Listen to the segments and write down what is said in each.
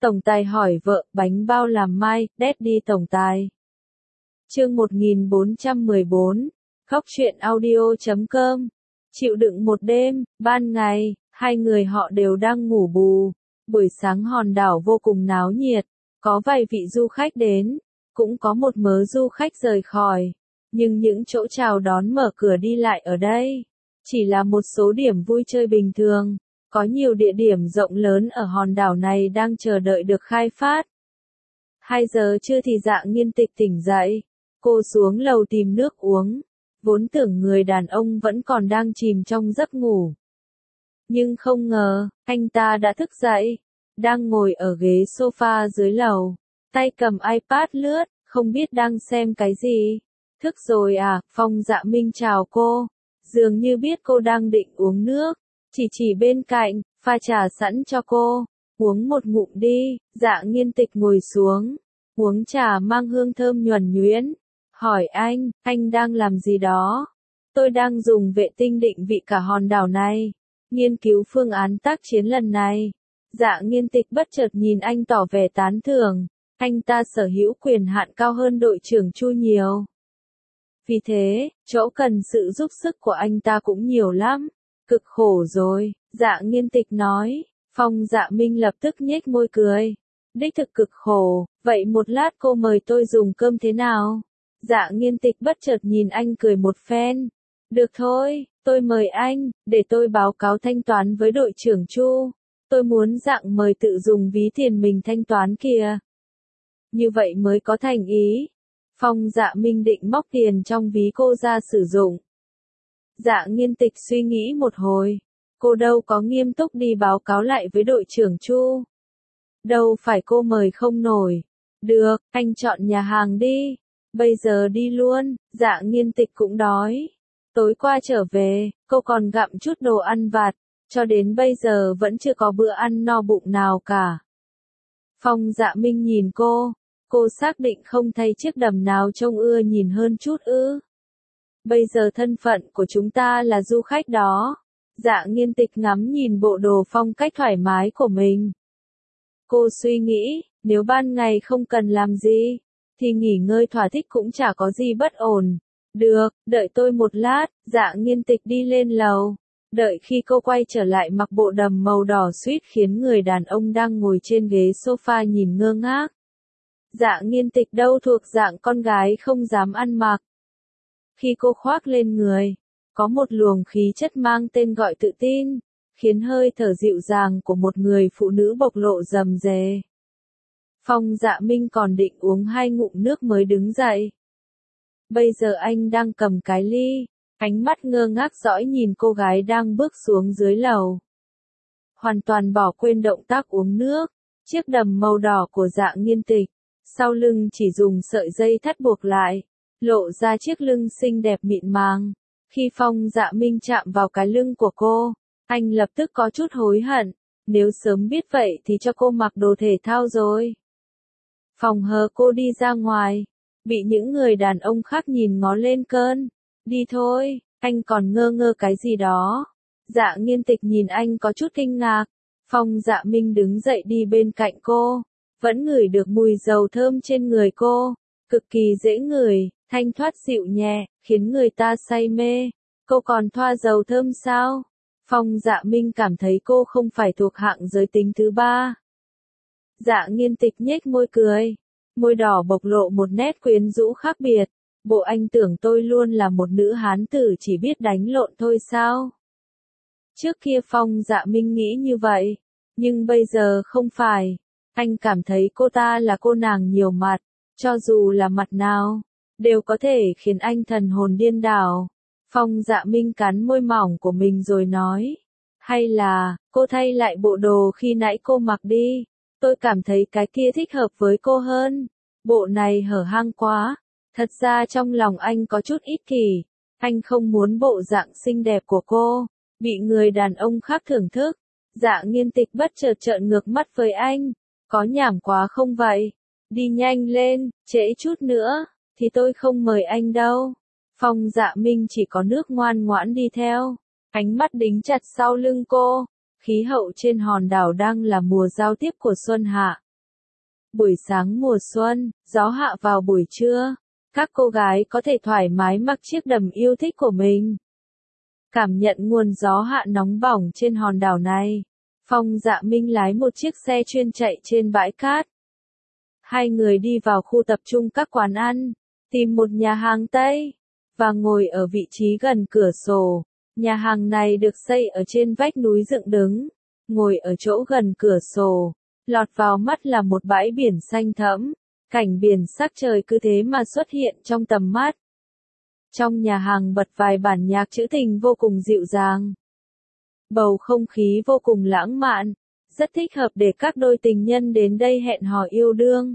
Tổng tài hỏi vợ, bánh bao làm mai, Daddy tổng tài. Chương 1414, khóc chuyện audio.com. Chịu đựng một đêm, ban ngày, hai người họ đều đang ngủ bù. Buổi sáng hòn đảo vô cùng náo nhiệt, có vài vị du khách đến, cũng có một mớ du khách rời khỏi. Nhưng những chỗ chào đón mở cửa đi lại ở đây, chỉ là một số điểm vui chơi bình thường. Có nhiều địa điểm rộng lớn ở hòn đảo này đang chờ đợi được khai phát. 2 giờ trưa thì Dạ Nghiên Tịch tỉnh dậy. Cô xuống lầu tìm nước uống. Vốn tưởng người đàn ông vẫn còn đang chìm trong giấc ngủ. Nhưng không ngờ, anh ta đã thức dậy. Đang ngồi ở ghế sofa dưới lầu. Tay cầm iPad lướt, không biết đang xem cái gì. Thức rồi à, Phong Dạ Minh chào cô. Dường như biết cô đang định uống nước. Chỉ bên cạnh, pha trà sẵn cho cô. Uống một ngụm đi. Dạ Nghiên Tịch ngồi xuống. Uống trà mang hương thơm nhuần nhuyễn. Hỏi anh đang làm gì đó? Tôi đang dùng vệ tinh định vị cả hòn đảo này. Nghiên cứu phương án tác chiến lần này. Dạ Nghiên Tịch bất chợt nhìn anh tỏ vẻ tán thưởng. Anh ta sở hữu quyền hạn cao hơn đội trưởng Chu nhiều. Vì thế, chỗ cần sự giúp sức của anh ta cũng nhiều lắm. Cực khổ rồi, Dạ Nghiên Tịch nói. Phong Dạ Minh lập tức nhếch môi cười. Đích thực cực khổ, vậy một lát cô mời tôi dùng cơm thế nào? Dạ Nghiên Tịch bất chợt nhìn anh cười một phen. Được thôi, tôi mời anh, để tôi báo cáo thanh toán với đội trưởng Chu. Tôi muốn dạng mời tự dùng ví tiền mình thanh toán kìa. Như vậy mới có thành ý. Phong Dạ Minh định móc tiền trong ví cô ra sử dụng. Dạ Nghiên Tịch suy nghĩ một hồi. Cô đâu có nghiêm túc đi báo cáo lại với đội trưởng Chu. Đâu phải cô mời không nổi. Được, anh chọn nhà hàng đi. Bây giờ đi luôn, Dạ Nghiên Tịch cũng đói. Tối qua trở về, cô còn gặm chút đồ ăn vặt. Cho đến bây giờ vẫn chưa có bữa ăn no bụng nào cả. Phong Dạ Minh nhìn cô. Cô xác định không thấy chiếc đầm nào trông ưa nhìn hơn chút ư. Bây giờ thân phận của chúng ta là du khách đó. Dạ Nghiên Tịch ngắm nhìn bộ đồ phong cách thoải mái của mình. Cô suy nghĩ, nếu ban ngày không cần làm gì, thì nghỉ ngơi thỏa thích cũng chả có gì bất ổn. Được, đợi tôi một lát, Dạ Nghiên Tịch đi lên lầu. Đợi khi cô quay trở lại mặc bộ đầm màu đỏ suýt khiến người đàn ông đang ngồi trên ghế sofa nhìn ngơ ngác. Dạ Nghiên Tịch đâu thuộc dạng con gái không dám ăn mặc. Khi cô khoác lên người, có một luồng khí chất mang tên gọi tự tin, khiến hơi thở dịu dàng của một người phụ nữ bộc lộ rầm rề. Phong Dạ Minh còn định uống 2 ngụm nước mới đứng dậy. Bây giờ anh đang cầm cái ly, ánh mắt ngơ ngác dõi nhìn cô gái đang bước xuống dưới lầu. Hoàn toàn bỏ quên động tác uống nước, chiếc đầm màu đỏ của Dạ Nghiên Tịch, sau lưng chỉ dùng sợi dây thắt buộc lại, lộ ra chiếc lưng xinh đẹp mịn màng. Khi Phong Dạ Minh chạm vào cái lưng của cô, anh lập tức có chút hối hận, nếu sớm biết vậy thì cho cô mặc đồ thể thao rồi. Phòng hờ cô đi ra ngoài, bị những người đàn ông khác nhìn ngó lên cơn. Đi thôi, anh còn ngơ ngơ cái gì đó. Dạ Nghiên Tịch nhìn anh có chút kinh ngạc. Phong Dạ Minh đứng dậy đi bên cạnh cô, vẫn ngửi được mùi dầu thơm trên người cô, cực kỳ dễ ngửi, thanh thoát dịu nhẹ, khiến người ta say mê. Cô còn thoa dầu thơm sao? Phong Dạ Minh cảm thấy cô không phải thuộc hạng giới tính thứ ba. Dạ Nghiên Tịch nhếch môi cười, môi đỏ bộc lộ một nét quyến rũ khác biệt. Bộ anh tưởng tôi luôn là một nữ hán tử chỉ biết đánh lộn thôi sao? Trước kia Phong Dạ Minh nghĩ như vậy, nhưng bây giờ không phải. Anh cảm thấy cô ta là cô nàng nhiều mặt, cho dù là mặt nào, đều có thể khiến anh thần hồn điên đảo. Phong Dạ Minh cắn môi mỏng của mình rồi nói, hay là, cô thay lại bộ đồ khi nãy cô mặc đi, tôi cảm thấy cái kia thích hợp với cô hơn, bộ này hở hang quá. Thật ra trong lòng anh có chút ích kỷ, anh không muốn bộ dạng xinh đẹp của cô bị người đàn ông khác thưởng thức. Dạ Nghiên Tịch bất chợt trợn ngược mắt với anh, có nhảm quá không vậy? Đi nhanh lên, trễ chút nữa thì tôi không mời anh đâu. Phong Dạ Minh chỉ có nước ngoan ngoãn đi theo, ánh mắt đính chặt sau lưng cô. Khí hậu trên hòn đảo đang là mùa giao tiếp của xuân hạ, Buổi sáng mùa xuân, gió hạ vào buổi trưa, các cô gái có thể thoải mái mặc chiếc đầm yêu thích của mình. Cảm nhận nguồn gió hạ nóng bỏng trên hòn đảo này, Phong Dạ Minh lái một chiếc xe chuyên chạy trên bãi cát. Hai người đi vào khu tập trung các quán ăn, tìm một nhà hàng Tây, và ngồi ở vị trí gần cửa sổ. Nhà hàng này được xây ở trên vách núi dựng đứng, ngồi ở chỗ gần cửa sổ, lọt vào mắt là một bãi biển xanh thẫm, cảnh biển sắc trời cứ thế mà xuất hiện trong tầm mắt. Trong nhà hàng bật vài bản nhạc trữ tình vô cùng dịu dàng. Bầu không khí vô cùng lãng mạn, rất thích hợp để các đôi tình nhân đến đây hẹn hò yêu đương.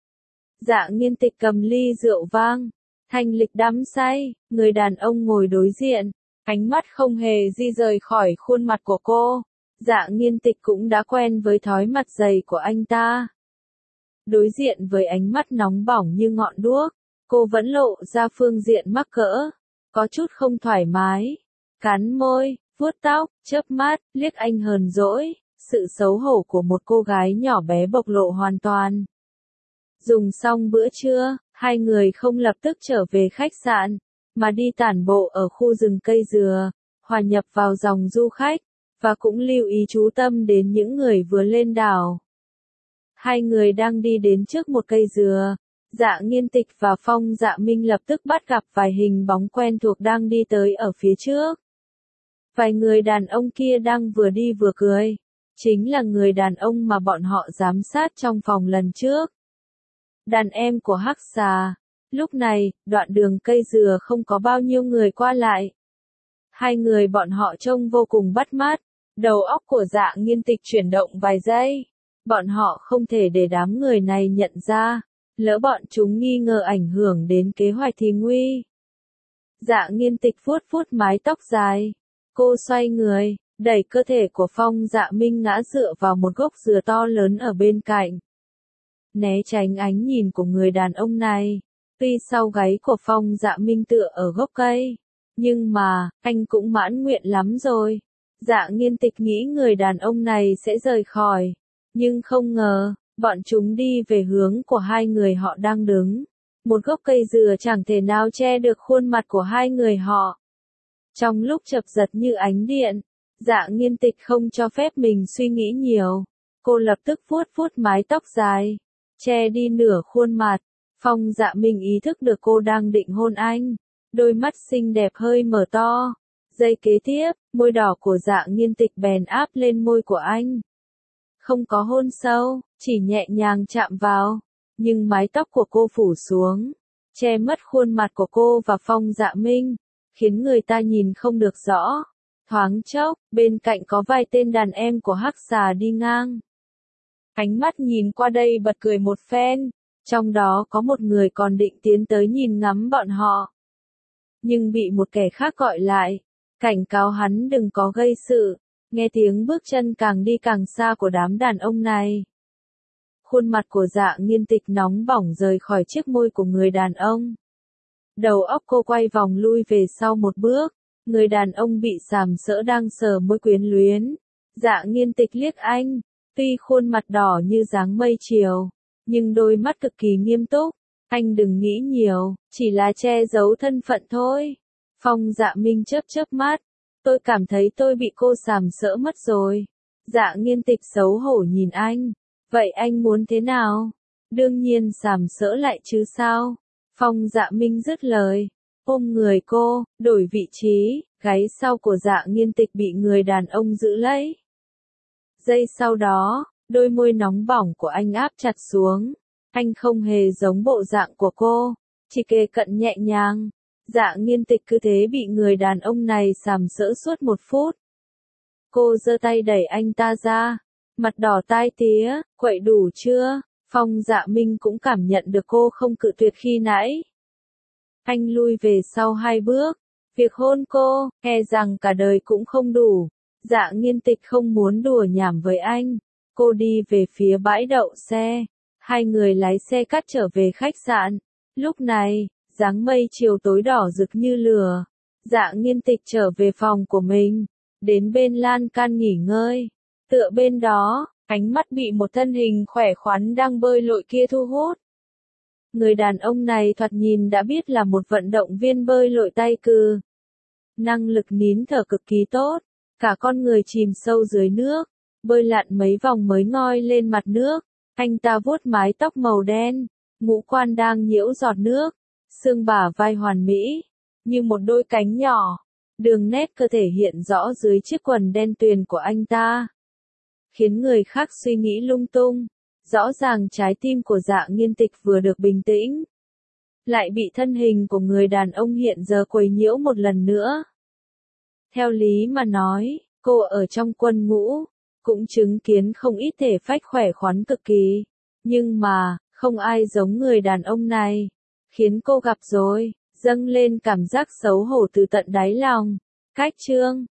Dạ Nghiên Tịch cầm ly rượu vang, thanh lịch đắm say, người đàn ông ngồi đối diện, ánh mắt không hề di rời khỏi khuôn mặt của cô. Dạ Nghiên Tịch cũng đã quen với thói mặt dày của anh ta. Đối diện với ánh mắt nóng bỏng như ngọn đuốc, cô vẫn lộ ra phương diện mắc cỡ, có chút không thoải mái, cắn môi, vuốt tóc, chớp mắt, liếc anh hờn dỗi, sự xấu hổ của một cô gái nhỏ bé bộc lộ hoàn toàn. Dùng xong bữa trưa, hai người không lập tức trở về khách sạn, mà đi tản bộ ở khu rừng cây dừa, hòa nhập vào dòng du khách, và cũng lưu ý chú tâm đến những người vừa lên đảo. Hai người đang đi đến trước một cây dừa, Dạ Nghiên Tịch và Phong Dạ Minh lập tức bắt gặp vài hình bóng quen thuộc đang đi tới ở phía trước. Vài người đàn ông kia đang vừa đi vừa cười, chính là người đàn ông mà bọn họ giám sát trong phòng lần trước. Đàn em của Hắc Xà. Lúc này, đoạn đường cây dừa không có bao nhiêu người qua lại. Hai người bọn họ trông vô cùng bắt mắt, đầu óc của Dạ Nghiên Tịch chuyển động vài giây. Bọn họ không thể để đám người này nhận ra, lỡ bọn chúng nghi ngờ ảnh hưởng đến kế hoạch thì nguy. Dạ Nghiên Tịch vuốt vuốt mái tóc dài. Cô xoay người, đẩy cơ thể của Phong Dạ Minh ngã dựa vào một gốc dừa to lớn ở bên cạnh. Né tránh ánh nhìn của người đàn ông này. Tuy sau gáy của Phong Dạ Minh tựa ở gốc cây, nhưng mà, anh cũng mãn nguyện lắm rồi. Dạ Nghiên Tịch nghĩ người đàn ông này sẽ rời khỏi, nhưng không ngờ, bọn chúng đi về hướng của hai người họ đang đứng. Một gốc cây dừa chẳng thể nào che được khuôn mặt của hai người họ. Trong lúc chập giật như ánh điện, Dạ Nghiên Tịch không cho phép mình suy nghĩ nhiều. Cô lập tức vuốt vuốt mái tóc dài, che đi nửa khuôn mặt. Phong Dạ Minh ý thức được cô đang định hôn anh. Đôi mắt xinh đẹp hơi mở to. Giây kế tiếp, môi đỏ của Dạ Nghiên Tịch bèn áp lên môi của anh. Không có hôn sâu, chỉ nhẹ nhàng chạm vào. Nhưng mái tóc của cô phủ xuống, che mất khuôn mặt của cô và Phong Dạ Minh, khiến người ta nhìn không được rõ. Thoáng chốc, bên cạnh có vài tên đàn em của Hắc Xà đi ngang. Ánh mắt nhìn qua đây bật cười một phen, trong đó có một người còn định tiến tới nhìn ngắm bọn họ. Nhưng bị một kẻ khác gọi lại, cảnh cáo hắn đừng có gây sự. Nghe tiếng bước chân càng đi càng xa của đám đàn ông này. Khuôn mặt của Dạ Nghiên Tịch nóng bỏng rời khỏi chiếc môi của người đàn ông. Đầu óc cô quay vòng lui về sau một bước, người đàn ông bị sàm sỡ đang sờ môi quyến luyến. Dạ Nghiên Tịch liếc anh, tuy khuôn mặt đỏ như dáng mây chiều, nhưng đôi mắt cực kỳ nghiêm túc. Anh đừng nghĩ nhiều, chỉ là che giấu thân phận thôi. Phong Dạ Minh chớp chớp mắt, tôi cảm thấy tôi bị cô sàm sỡ mất rồi. Dạ Nghiên Tịch xấu hổ nhìn anh, vậy anh muốn thế nào? Đương nhiên sàm sỡ lại chứ sao? Phong Dạ Minh dứt lời, ôm người cô, đổi vị trí, gáy sau của Dạ Nghiên Tịch bị người đàn ông giữ lấy. Giây sau đó, đôi môi nóng bỏng của anh áp chặt xuống. Anh không hề giống bộ dạng của cô, chỉ kề cận nhẹ nhàng. Dạ Nghiên Tịch cứ thế bị người đàn ông này sàm sỡ suốt 1 phút. Cô giơ tay đẩy anh ta ra, mặt đỏ tai tía, quậy đủ chưa? Phong Dạ Minh cũng cảm nhận được cô không cự tuyệt khi nãy. Anh lui về sau 2 bước, việc hôn cô, e rằng cả đời cũng không đủ. Dạ Nghiên Tịch không muốn đùa nhảm với anh. Cô đi về phía bãi đậu xe. Hai người lái xe cát trở về khách sạn. Lúc này, dáng mây chiều tối đỏ rực như lửa. Dạ Nghiên Tịch trở về phòng của mình, đến bên lan can nghỉ ngơi. Tựa bên đó, Ánh mắt bị một thân hình khỏe khoắn đang bơi lội kia thu hút. Người đàn ông này thoạt nhìn đã biết là một vận động viên bơi lội tay cừ. Năng lực nín thở cực kỳ tốt, cả con người chìm sâu dưới nước, bơi lặn mấy vòng mới ngoi lên mặt nước. Anh ta vuốt mái tóc màu đen, ngũ quan đang nhiễu giọt nước, xương bả vai hoàn mỹ, như một đôi cánh nhỏ. Đường nét cơ thể hiện rõ dưới chiếc quần đen tuyền của anh ta, khiến người khác suy nghĩ lung tung. Rõ ràng trái tim của Dạ Nghiên Tịch vừa được bình tĩnh, lại bị thân hình của người đàn ông hiện giờ quấy nhiễu một lần nữa. Theo lý mà nói, cô ở trong quân ngũ, cũng chứng kiến không ít thể phách khỏe khoắn cực kỳ. Nhưng mà, không ai giống người đàn ông này. Khiến cô gặp rồi, dâng lên cảm giác xấu hổ từ tận đáy lòng. Cách chương